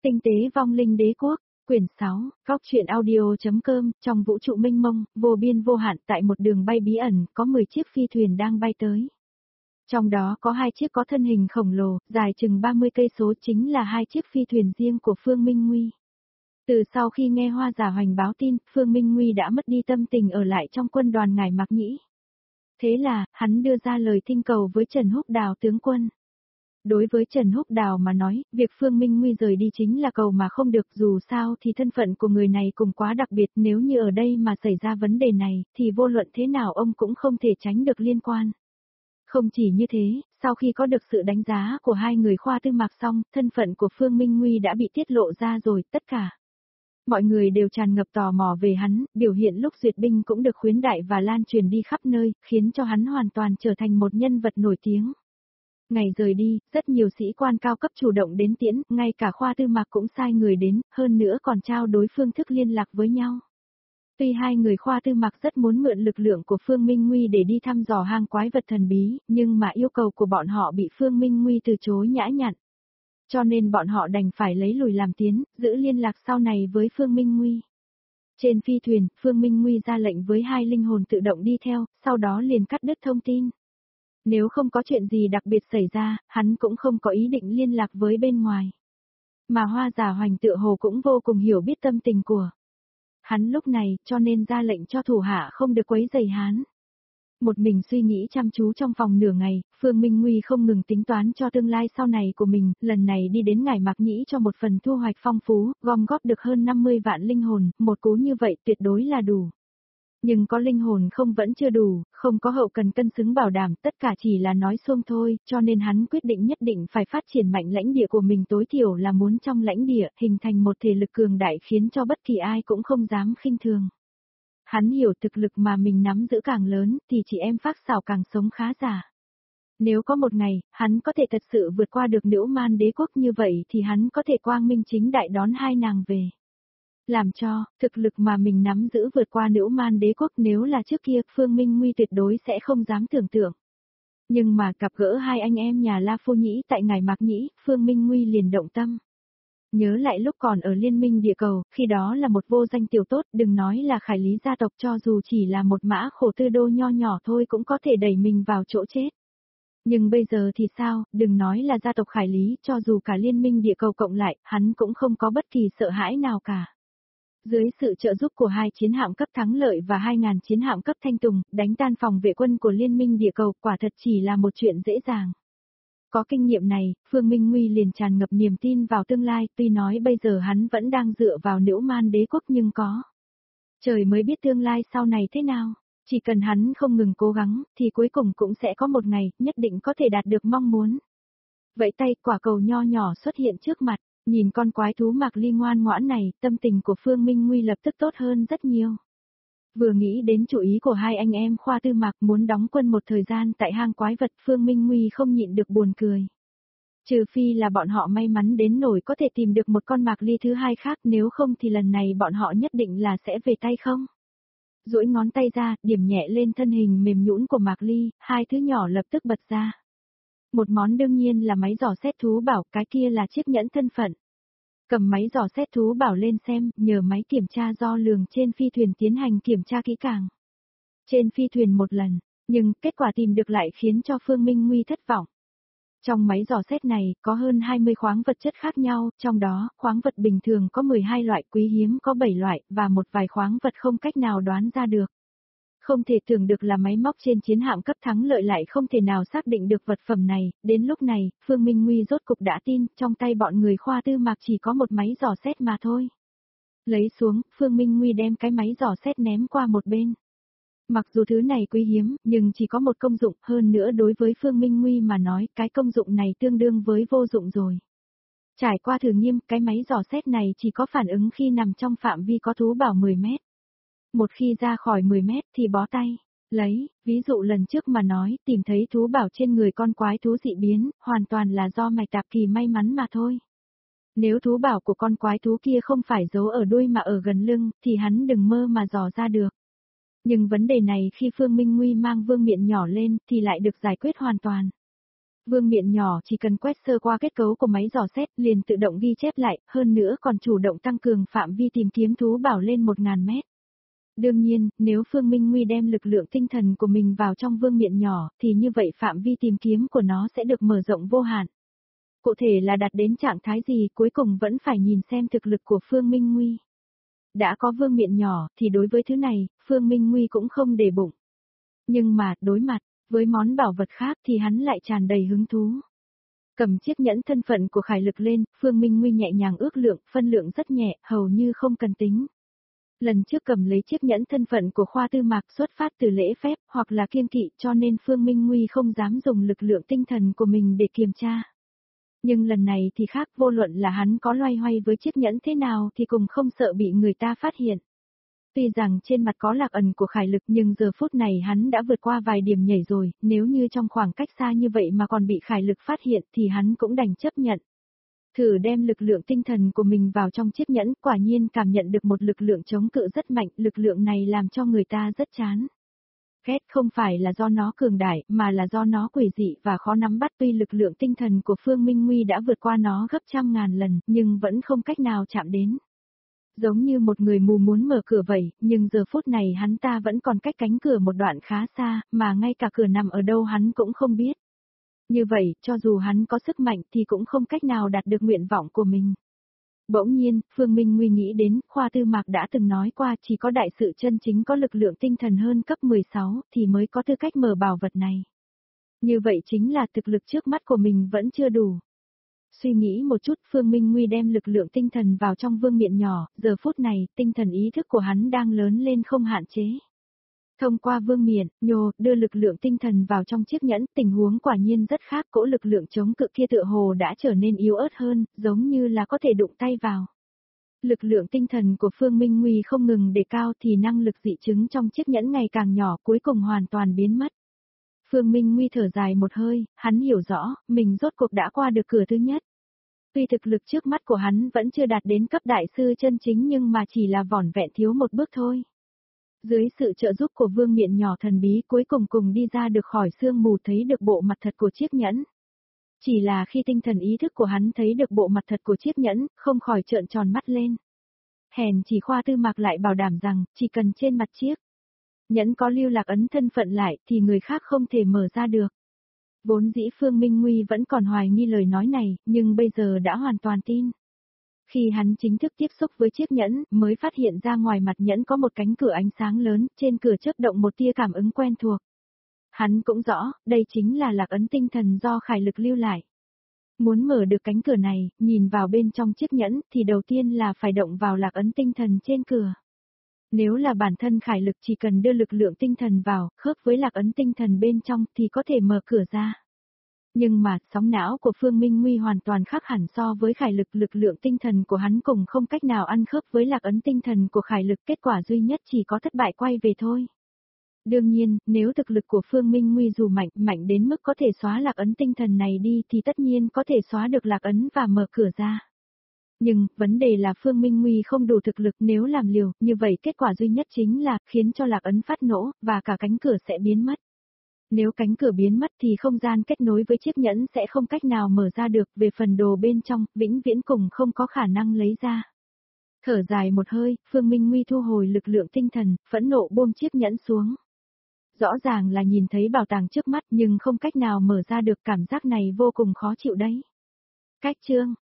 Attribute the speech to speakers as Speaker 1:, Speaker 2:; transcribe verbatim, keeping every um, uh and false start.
Speaker 1: Tinh tế vong linh đế quốc, quyển sáu, góc truyện audio.com, trong vũ trụ mênh mông, vô biên vô hạn tại một đường bay bí ẩn, có mười chiếc phi thuyền đang bay tới. Trong đó có hai chiếc có thân hình khổng lồ, dài chừng ba mươi cây số chính là hai chiếc phi thuyền riêng của Phương Minh Nguy. Từ sau khi nghe Hoa Giả Hoành báo tin, Phương Minh Nguy đã mất đi tâm tình ở lại trong quân đoàn Ngải Mạc Nhĩ. Thế là, hắn đưa ra lời thỉnh cầu với Trần Húc Đào tướng quân. Đối với Trần Húc Đào mà nói, việc Phương Minh Nguy rời đi chính là cầu mà không được, dù sao thì thân phận của người này cũng quá đặc biệt, nếu như ở đây mà xảy ra vấn đề này, thì vô luận thế nào ông cũng không thể tránh được liên quan. Không chỉ như thế, sau khi có được sự đánh giá của hai người Khoa Tư Mạc xong, thân phận của Phương Minh Nguy đã bị tiết lộ ra rồi, tất cả. Mọi người đều tràn ngập tò mò về hắn, biểu hiện lúc duyệt binh cũng được khuyến đại và lan truyền đi khắp nơi, khiến cho hắn hoàn toàn trở thành một nhân vật nổi tiếng. Ngày rời đi, rất nhiều sĩ quan cao cấp chủ động đến tiễn, ngay cả Khoa Tư Mạc cũng sai người đến, hơn nữa còn trao đối phương thức liên lạc với nhau. Tuy hai người Khoa Tư Mạc rất muốn mượn lực lượng của Phương Minh Nguy để đi thăm dò hang quái vật thần bí, nhưng mà yêu cầu của bọn họ bị Phương Minh Nguy từ chối nhã nhặn. Cho nên bọn họ đành phải lấy lùi làm tiến, giữ liên lạc sau này với Phương Minh Nguy. Trên phi thuyền, Phương Minh Nguy ra lệnh với hai linh hồn tự động đi theo, sau đó liền cắt đứt thông tin. Nếu không có chuyện gì đặc biệt xảy ra, hắn cũng không có ý định liên lạc với bên ngoài. Mà Hoa Giả Hoành tựa hồ cũng vô cùng hiểu biết tâm tình của hắn lúc này, cho nên ra lệnh cho thủ hạ không được quấy rầy hắn. Một mình suy nghĩ chăm chú trong phòng nửa ngày, Phương Minh Nguy không ngừng tính toán cho tương lai sau này của mình, lần này đi đến Ngải Mạc Nhĩ cho một phần thu hoạch phong phú, gom góp được hơn năm mươi vạn linh hồn, một cú như vậy tuyệt đối là đủ. Nhưng có linh hồn không vẫn chưa đủ, không có hậu cần cân xứng bảo đảm, tất cả chỉ là nói xuông thôi, cho nên hắn quyết định nhất định phải phát triển mạnh lãnh địa của mình, tối thiểu là muốn trong lãnh địa hình thành một thể lực cường đại khiến cho bất kỳ ai cũng không dám khinh thường. Hắn hiểu thực lực mà mình nắm giữ càng lớn thì chị em Phác Xảo càng sống khá giả. Nếu có một ngày, hắn có thể thật sự vượt qua được Nữ Man Đế quốc như vậy thì hắn có thể quang minh chính đại đón hai nàng về. Làm cho, thực lực mà mình nắm giữ vượt qua Nữ Man Đế quốc nếu là trước kia, Phương Minh Nguy tuyệt đối sẽ không dám tưởng tượng. Nhưng mà gặp gỡ hai anh em nhà La Phu Nhĩ tại Ngải Mạc Nhĩ, Phương Minh Nguy liền động tâm. Nhớ lại lúc còn ở Liên minh địa cầu, khi đó là một vô danh tiểu tốt, đừng nói là Khải Lý gia tộc, cho dù chỉ là một mã khổ tư đô nho nhỏ thôi cũng có thể đẩy mình vào chỗ chết. Nhưng bây giờ thì sao, đừng nói là gia tộc Khải Lý, cho dù cả Liên minh địa cầu cộng lại, hắn cũng không có bất kỳ sợ hãi nào cả. Dưới sự trợ giúp của hai chiến hạm cấp thắng lợi và hai ngàn chiến hạm cấp thanh tùng, đánh tan phòng vệ quân của Liên minh địa cầu quả thật chỉ là một chuyện dễ dàng. Có kinh nghiệm này, Phương Minh Nguy liền tràn ngập niềm tin vào tương lai, tuy nói bây giờ hắn vẫn đang dựa vào Nữ Man Đế quốc nhưng có. Trời mới biết tương lai sau này thế nào, chỉ cần hắn không ngừng cố gắng, thì cuối cùng cũng sẽ có một ngày, nhất định có thể đạt được mong muốn. Vậy tay quả cầu nho nhỏ xuất hiện trước mặt, nhìn con quái thú Mạc Ly ngoan ngoãn này, tâm tình của Phương Minh Nguy lập tức tốt hơn rất nhiều. Vừa nghĩ đến chủ ý của hai anh em Khoa Tư Mạc muốn đóng quân một thời gian tại hang quái vật, Phương Minh Nguy không nhịn được buồn cười. Trừ phi là bọn họ may mắn đến nổi có thể tìm được một con Mạc Ly thứ hai khác, nếu không thì lần này bọn họ nhất định là sẽ về tay không. Duỗi ngón tay ra, điểm nhẹ lên thân hình mềm nhũn của Mạc Ly, hai thứ nhỏ lập tức bật ra. Một món đương nhiên là máy dò xét thú bảo, cái kia là chiếc nhẫn thân phận. Cầm máy dò xét thú bảo lên xem, nhờ máy kiểm tra đo lường trên phi thuyền tiến hành kiểm tra kỹ càng. Trên phi thuyền một lần, nhưng kết quả tìm được lại khiến cho Phương Minh Nguy thất vọng. Trong máy dò xét này có hơn hai mươi khoáng vật chất khác nhau, trong đó khoáng vật bình thường có mười hai loại, quý hiếm có bảy loại và một vài khoáng vật không cách nào đoán ra được. Không thể tưởng được là máy móc trên chiến hạm cấp thắng lợi lại không thể nào xác định được vật phẩm này, đến lúc này, Phương Minh Nguy rốt cục đã tin, trong tay bọn người Khoa Tư Mạc chỉ có một máy dò xét mà thôi. Lấy xuống, Phương Minh Nguy đem cái máy dò xét ném qua một bên. Mặc dù thứ này quý hiếm, nhưng chỉ có một công dụng, hơn nữa đối với Phương Minh Nguy mà nói, cái công dụng này tương đương với vô dụng rồi. Trải qua thử nghiêm, cái máy dò xét này chỉ có phản ứng khi nằm trong phạm vi có thú bảo mười mét. Một khi ra khỏi mười mét thì bó tay. Lấy, ví dụ lần trước mà nói, tìm thấy thú bảo trên người con quái thú dị biến, hoàn toàn là do mạch tạp kỳ may mắn mà thôi. Nếu thú bảo của con quái thú kia không phải giấu ở đuôi mà ở gần lưng, thì hắn đừng mơ mà dò ra được. Nhưng vấn đề này khi Phương Minh Nguy mang vương miện nhỏ lên, thì lại được giải quyết hoàn toàn. Vương miện nhỏ chỉ cần quét sơ qua kết cấu của máy dò xét liền tự động ghi chép lại, hơn nữa còn chủ động tăng cường phạm vi tìm kiếm thú bảo lên một nghìn mét. Đương nhiên, nếu Phương Minh Nguy đem lực lượng tinh thần của mình vào trong vương miện nhỏ, thì như vậy phạm vi tìm kiếm của nó sẽ được mở rộng vô hạn. Cụ thể là đạt đến trạng thái gì cuối cùng vẫn phải nhìn xem thực lực của Phương Minh Nguy. Đã có vương miện nhỏ, thì đối với thứ này, Phương Minh Nguy cũng không để bụng. Nhưng mà, đối mặt với món bảo vật khác thì hắn lại tràn đầy hứng thú. Cầm chiếc nhẫn thân phận của Khải Lực lên, Phương Minh Nguy nhẹ nhàng ước lượng, phân lượng rất nhẹ, hầu như không cần tính. Lần trước cầm lấy chiếc nhẫn thân phận của Khoa Tư Mạc xuất phát từ lễ phép hoặc là kiêng kỵ cho nên Phương Minh Nguy không dám dùng lực lượng tinh thần của mình để kiểm tra. Nhưng lần này thì khác, vô luận là hắn có loay hoay với chiếc nhẫn thế nào thì cũng không sợ bị người ta phát hiện. Tuy rằng trên mặt có lạc ẩn của Khải Lực nhưng giờ phút này hắn đã vượt qua vài điểm nhảy rồi, nếu như trong khoảng cách xa như vậy mà còn bị Khải Lực phát hiện thì hắn cũng đành chấp nhận. Thử đem lực lượng tinh thần của mình vào trong chiếc nhẫn, quả nhiên cảm nhận được một lực lượng chống cự rất mạnh, lực lượng này làm cho người ta rất chán. Ghét không phải là do nó cường đại, mà là do nó quỷ dị và khó nắm bắt. Tuy lực lượng tinh thần của Phương Minh Nguy đã vượt qua nó gấp trăm ngàn lần, nhưng vẫn không cách nào chạm đến. Giống như một người mù muốn mở cửa vậy, nhưng giờ phút này hắn ta vẫn còn cách cánh cửa một đoạn khá xa, mà ngay cả cửa nằm ở đâu hắn cũng không biết. Như vậy, cho dù hắn có sức mạnh thì cũng không cách nào đạt được nguyện vọng của mình. Bỗng nhiên, Phương Minh Nguy nghĩ đến, Khoa Tư Mạc đã từng nói qua chỉ có đại sự chân chính có lực lượng tinh thần hơn cấp mười sáu thì mới có tư cách mở bảo vật này. Như vậy chính là thực lực trước mắt của mình vẫn chưa đủ. Suy nghĩ một chút, Phương Minh Nguy đem lực lượng tinh thần vào trong vương miện nhỏ, giờ phút này, tinh thần ý thức của hắn đang lớn lên không hạn chế. Thông qua vương miện, nhô, đưa lực lượng tinh thần vào trong chiếc nhẫn, tình huống quả nhiên rất khác, cỗ lực lượng chống cự kia tựa hồ đã trở nên yếu ớt hơn, giống như là có thể đụng tay vào. Lực lượng tinh thần của Phương Minh Nguy không ngừng đề cao thì năng lực dị chứng trong chiếc nhẫn ngày càng nhỏ cuối cùng hoàn toàn biến mất. Phương Minh Nguy thở dài một hơi, hắn hiểu rõ, mình rốt cuộc đã qua được cửa thứ nhất. Tuy thực lực trước mắt của hắn vẫn chưa đạt đến cấp đại sư chân chính nhưng mà chỉ là vỏn vẹn thiếu một bước thôi. Dưới sự trợ giúp của vương miện nhỏ thần bí cuối cùng cùng đi ra được khỏi sương mù thấy được bộ mặt thật của chiếc nhẫn. Chỉ là khi tinh thần ý thức của hắn thấy được bộ mặt thật của chiếc nhẫn, không khỏi trợn tròn mắt lên. Hèn chỉ Khoa Tư Mạc lại bảo đảm rằng, chỉ cần trên mặt chiếc nhẫn có lưu lạc ấn thân phận lại thì người khác không thể mở ra được. Vốn dĩ Phương Minh Nguy vẫn còn hoài nghi lời nói này, nhưng bây giờ đã hoàn toàn tin. Khi hắn chính thức tiếp xúc với chiếc nhẫn, mới phát hiện ra ngoài mặt nhẫn có một cánh cửa ánh sáng lớn, trên cửa chớp động một tia cảm ứng quen thuộc. Hắn cũng rõ, đây chính là lạc ấn tinh thần do Khải Lực lưu lại. Muốn mở được cánh cửa này, nhìn vào bên trong chiếc nhẫn, thì đầu tiên là phải động vào lạc ấn tinh thần trên cửa. Nếu là bản thân Khải Lực chỉ cần đưa lực lượng tinh thần vào, khớp với lạc ấn tinh thần bên trong thì có thể mở cửa ra. Nhưng mà, sóng não của Phương Minh Nguy hoàn toàn khác hẳn so với Khải Lực, lực lượng tinh thần của hắn cùng không cách nào ăn khớp với lạc ấn tinh thần của Khải Lực, kết quả duy nhất chỉ có thất bại quay về thôi. Đương nhiên, nếu thực lực của Phương Minh Nguy dù mạnh, mạnh đến mức có thể xóa lạc ấn tinh thần này đi thì tất nhiên có thể xóa được lạc ấn và mở cửa ra. Nhưng, vấn đề là Phương Minh Nguy không đủ thực lực, nếu làm liều, như vậy kết quả duy nhất chính là khiến cho lạc ấn phát nổ, và cả cánh cửa sẽ biến mất. Nếu cánh cửa biến mất thì không gian kết nối với chiếc nhẫn sẽ không cách nào mở ra được, về phần đồ bên trong, vĩnh viễn cùng không có khả năng lấy ra. Thở dài một hơi, Phương Minh Nguy thu hồi lực lượng tinh thần, phẫn nộ buông chiếc nhẫn xuống. Rõ ràng là nhìn thấy bảo tàng trước mắt nhưng không cách nào mở ra được, cảm giác này vô cùng khó chịu đấy. Cách chương